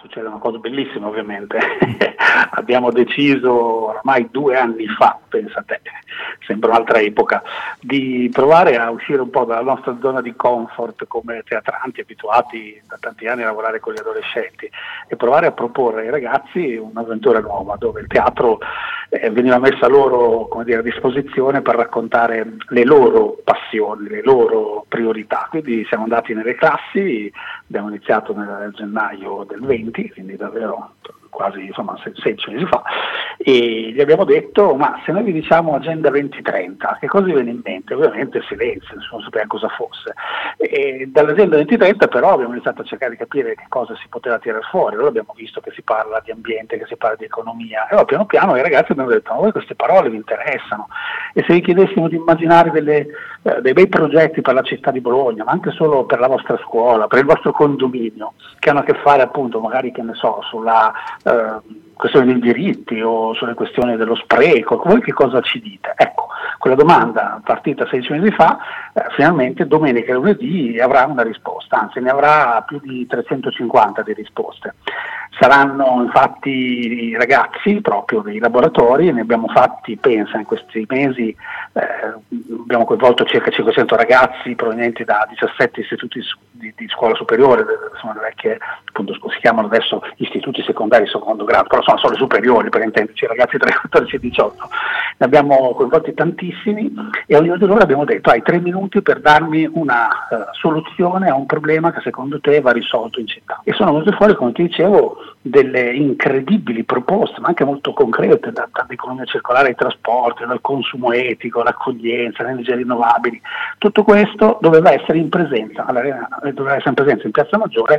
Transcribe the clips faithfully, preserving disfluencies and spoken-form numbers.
succedono cose bellissime ovviamente. Abbiamo deciso ormai due anni fa, pensa te, sembra un'altra epoca, di provare a uscire un po' dalla nostra zona di comfort come teatranti abituati da tanti anni a lavorare con gli adolescenti e provare a proporre ai ragazzi un'avventura nuova dove il teatro eh, veniva messa loro, come dire, a disposizione per raccontare le loro passioni, le loro priorità. Quindi siamo andati nelle classi, abbiamo iniziato nel gennaio del venti, quindi davvero quasi insomma sedici mesi fa, e gli abbiamo detto: ma se noi vi diciamo Agenda venti trenta, che cosa vi viene in mente? Ovviamente silenzio, nessuno sapeva cosa fosse. E dall'Agenda venti trenta però abbiamo iniziato a cercare di capire che cosa si poteva tirare fuori. Allora abbiamo visto che si parla di ambiente, che si parla di economia, e allora piano piano i ragazzi abbiamo detto: ma voi queste parole vi interessano? E se vi chiedessimo di immaginare delle, eh, dei bei progetti per la città di Bologna, ma anche solo per la vostra scuola, per il vostro condominio, che hanno a che fare appunto magari, che ne so, sulla eh, questioni dei diritti o sulle questioni dello spreco, voi che cosa ci dite? Ecco, quella domanda partita sedici mesi fa, eh, finalmente domenica e lunedì avrà una risposta, anzi ne avrà più di trecentocinquanta di risposte. Saranno infatti i ragazzi proprio dei laboratori, ne abbiamo fatti, pensa, in questi mesi eh, abbiamo coinvolto circa cinquecento ragazzi provenienti da diciassette istituti di, di scuola superiore, insomma le vecchie, appunto si chiamano adesso istituti secondari secondo grado, però sono solo superiori per intenderci, ragazzi tra i quattordici e i diciotto. Ne abbiamo coinvolti tantissimi e a ognuno di loro abbiamo detto: hai tre minuti per darmi una uh, soluzione a un problema che secondo te va risolto in città. E sono venute fuori, come ti dicevo, delle incredibili proposte, ma anche molto concrete, da, dall'economia circolare ai trasporti, dal consumo etico, l'accoglienza, le energie rinnovabili. Tutto questo doveva essere in presenza, all'arena, doveva essere in presenza in Piazza Maggiore,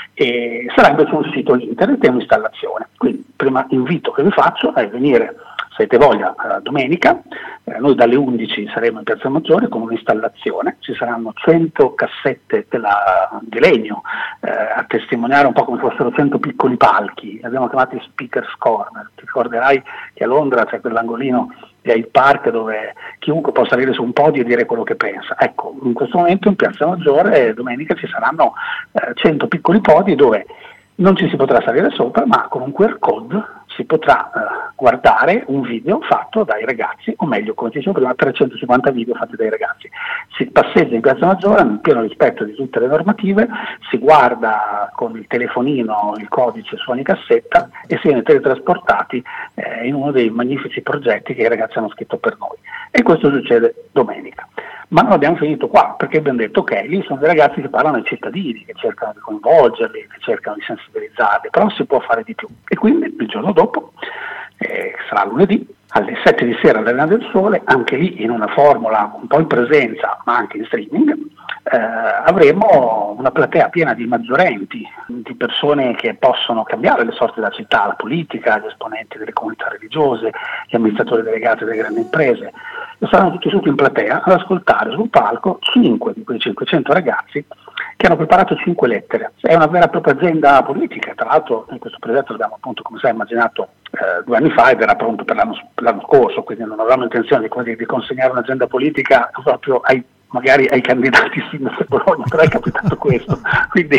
e sarà invece un sito internet e un'installazione. Quindi il primo invito che vi faccio è venire, se avete voglia, eh, domenica. Eh, noi dalle undici saremo in Piazza Maggiore con un'installazione, ci saranno cento cassette della, di legno eh, a testimoniare un po' come fossero cento piccoli palchi, li abbiamo chiamati Speaker's Corner. Ti ricorderai che a Londra c'è quell'angolino e il park dove chiunque può salire su un podio e dire quello che pensa. Ecco, in questo momento in Piazza Maggiore domenica ci saranno eh, cento piccoli podi dove non ci si potrà salire sopra, ma con un Q R code si potrà eh, guardare un video fatto dai ragazzi, o meglio, come ti dicevo prima, trecentocinquanta video fatti dai ragazzi. Si passeggia in Piazza Maggiore nel pieno rispetto di tutte le normative, si guarda con il telefonino il codice su ogni cassetta e si viene teletrasportati eh, in uno dei magnifici progetti che i ragazzi hanno scritto per noi. E questo succede domenica. Ma non abbiamo finito qua, perché abbiamo detto: ok, lì sono dei ragazzi che parlano ai cittadini, che cercano di coinvolgerli, che cercano di sensibilizzarli, però si può fare di più. E quindi il giorno dopo, eh, sarà lunedì, alle sette di sera all'Arena del Sole, anche lì in una formula un po' in presenza ma anche in streaming, eh, avremo una platea piena di maggiorenti, di persone che possono cambiare le sorti della città, la politica, gli esponenti delle comunità religiose, gli amministratori delegati delle grandi imprese. E saranno tutti seduti in platea ad ascoltare sul palco cinque di quei cinquecento ragazzi che hanno preparato cinque lettere. È una vera e propria agenda politica. Tra l'altro in questo progetto l'abbiamo, appunto, come sai, immaginato eh, due anni fa ed era pronto per l'anno, per l'anno scorso, quindi non avevamo intenzione di, come dire, di consegnare un'agenda politica proprio ai magari ai candidati sindaco di Bologna, però è capitato questo, quindi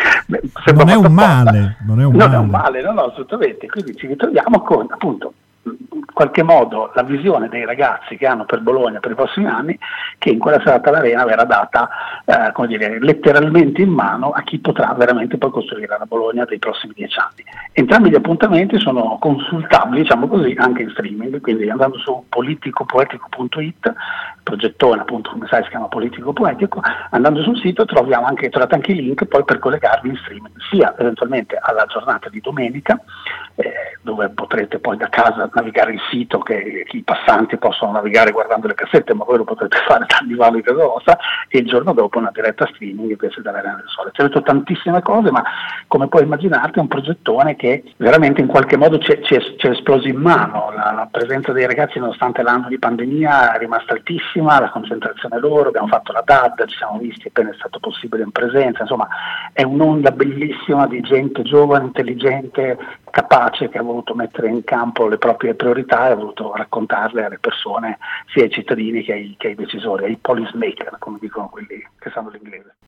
non è un male, non è un non male, è un male, no, no, assolutamente. Quindi ci ritroviamo con, appunto, in qualche modo la visione dei ragazzi che hanno per Bologna per i prossimi anni, che in quella serata all'Arena verrà data eh, come dire, letteralmente in mano a chi potrà veramente poi costruire la Bologna dei prossimi dieci anni. Entrambi gli appuntamenti sono consultabili, diciamo così, anche in streaming, quindi andando su politicopoetico punto it, il progettone appunto, come sai, si chiama Politico Poetico, andando sul sito troviamo anche, trovate anche i link poi per collegarvi in streaming, sia eventualmente alla giornata di domenica, eh, dove potrete poi da casa navigare il sito, che i passanti possono navigare guardando le cassette, ma voi lo potrete fare dal divano di casa vostra, e il giorno dopo una diretta streaming invece dall'Arena del Sole. Ci ho detto tantissime cose, ma come puoi immaginarti è un progettone che veramente in qualche modo ci è, ci è, ci è esploso in mano. La, la presenza dei ragazzi, nonostante l'anno di pandemia, è rimasta altissima, la concentrazione loro, abbiamo fatto la D A D, ci siamo visti appena è stato possibile in presenza, insomma è un'onda bellissima di gente giovane, intelligente, capace, che ha voluto mettere in campo le proprie priorità e ha voluto raccontarle alle persone, sia ai cittadini che ai, che ai decisori, ai policymaker, come dicono quelli che sanno l'inglese.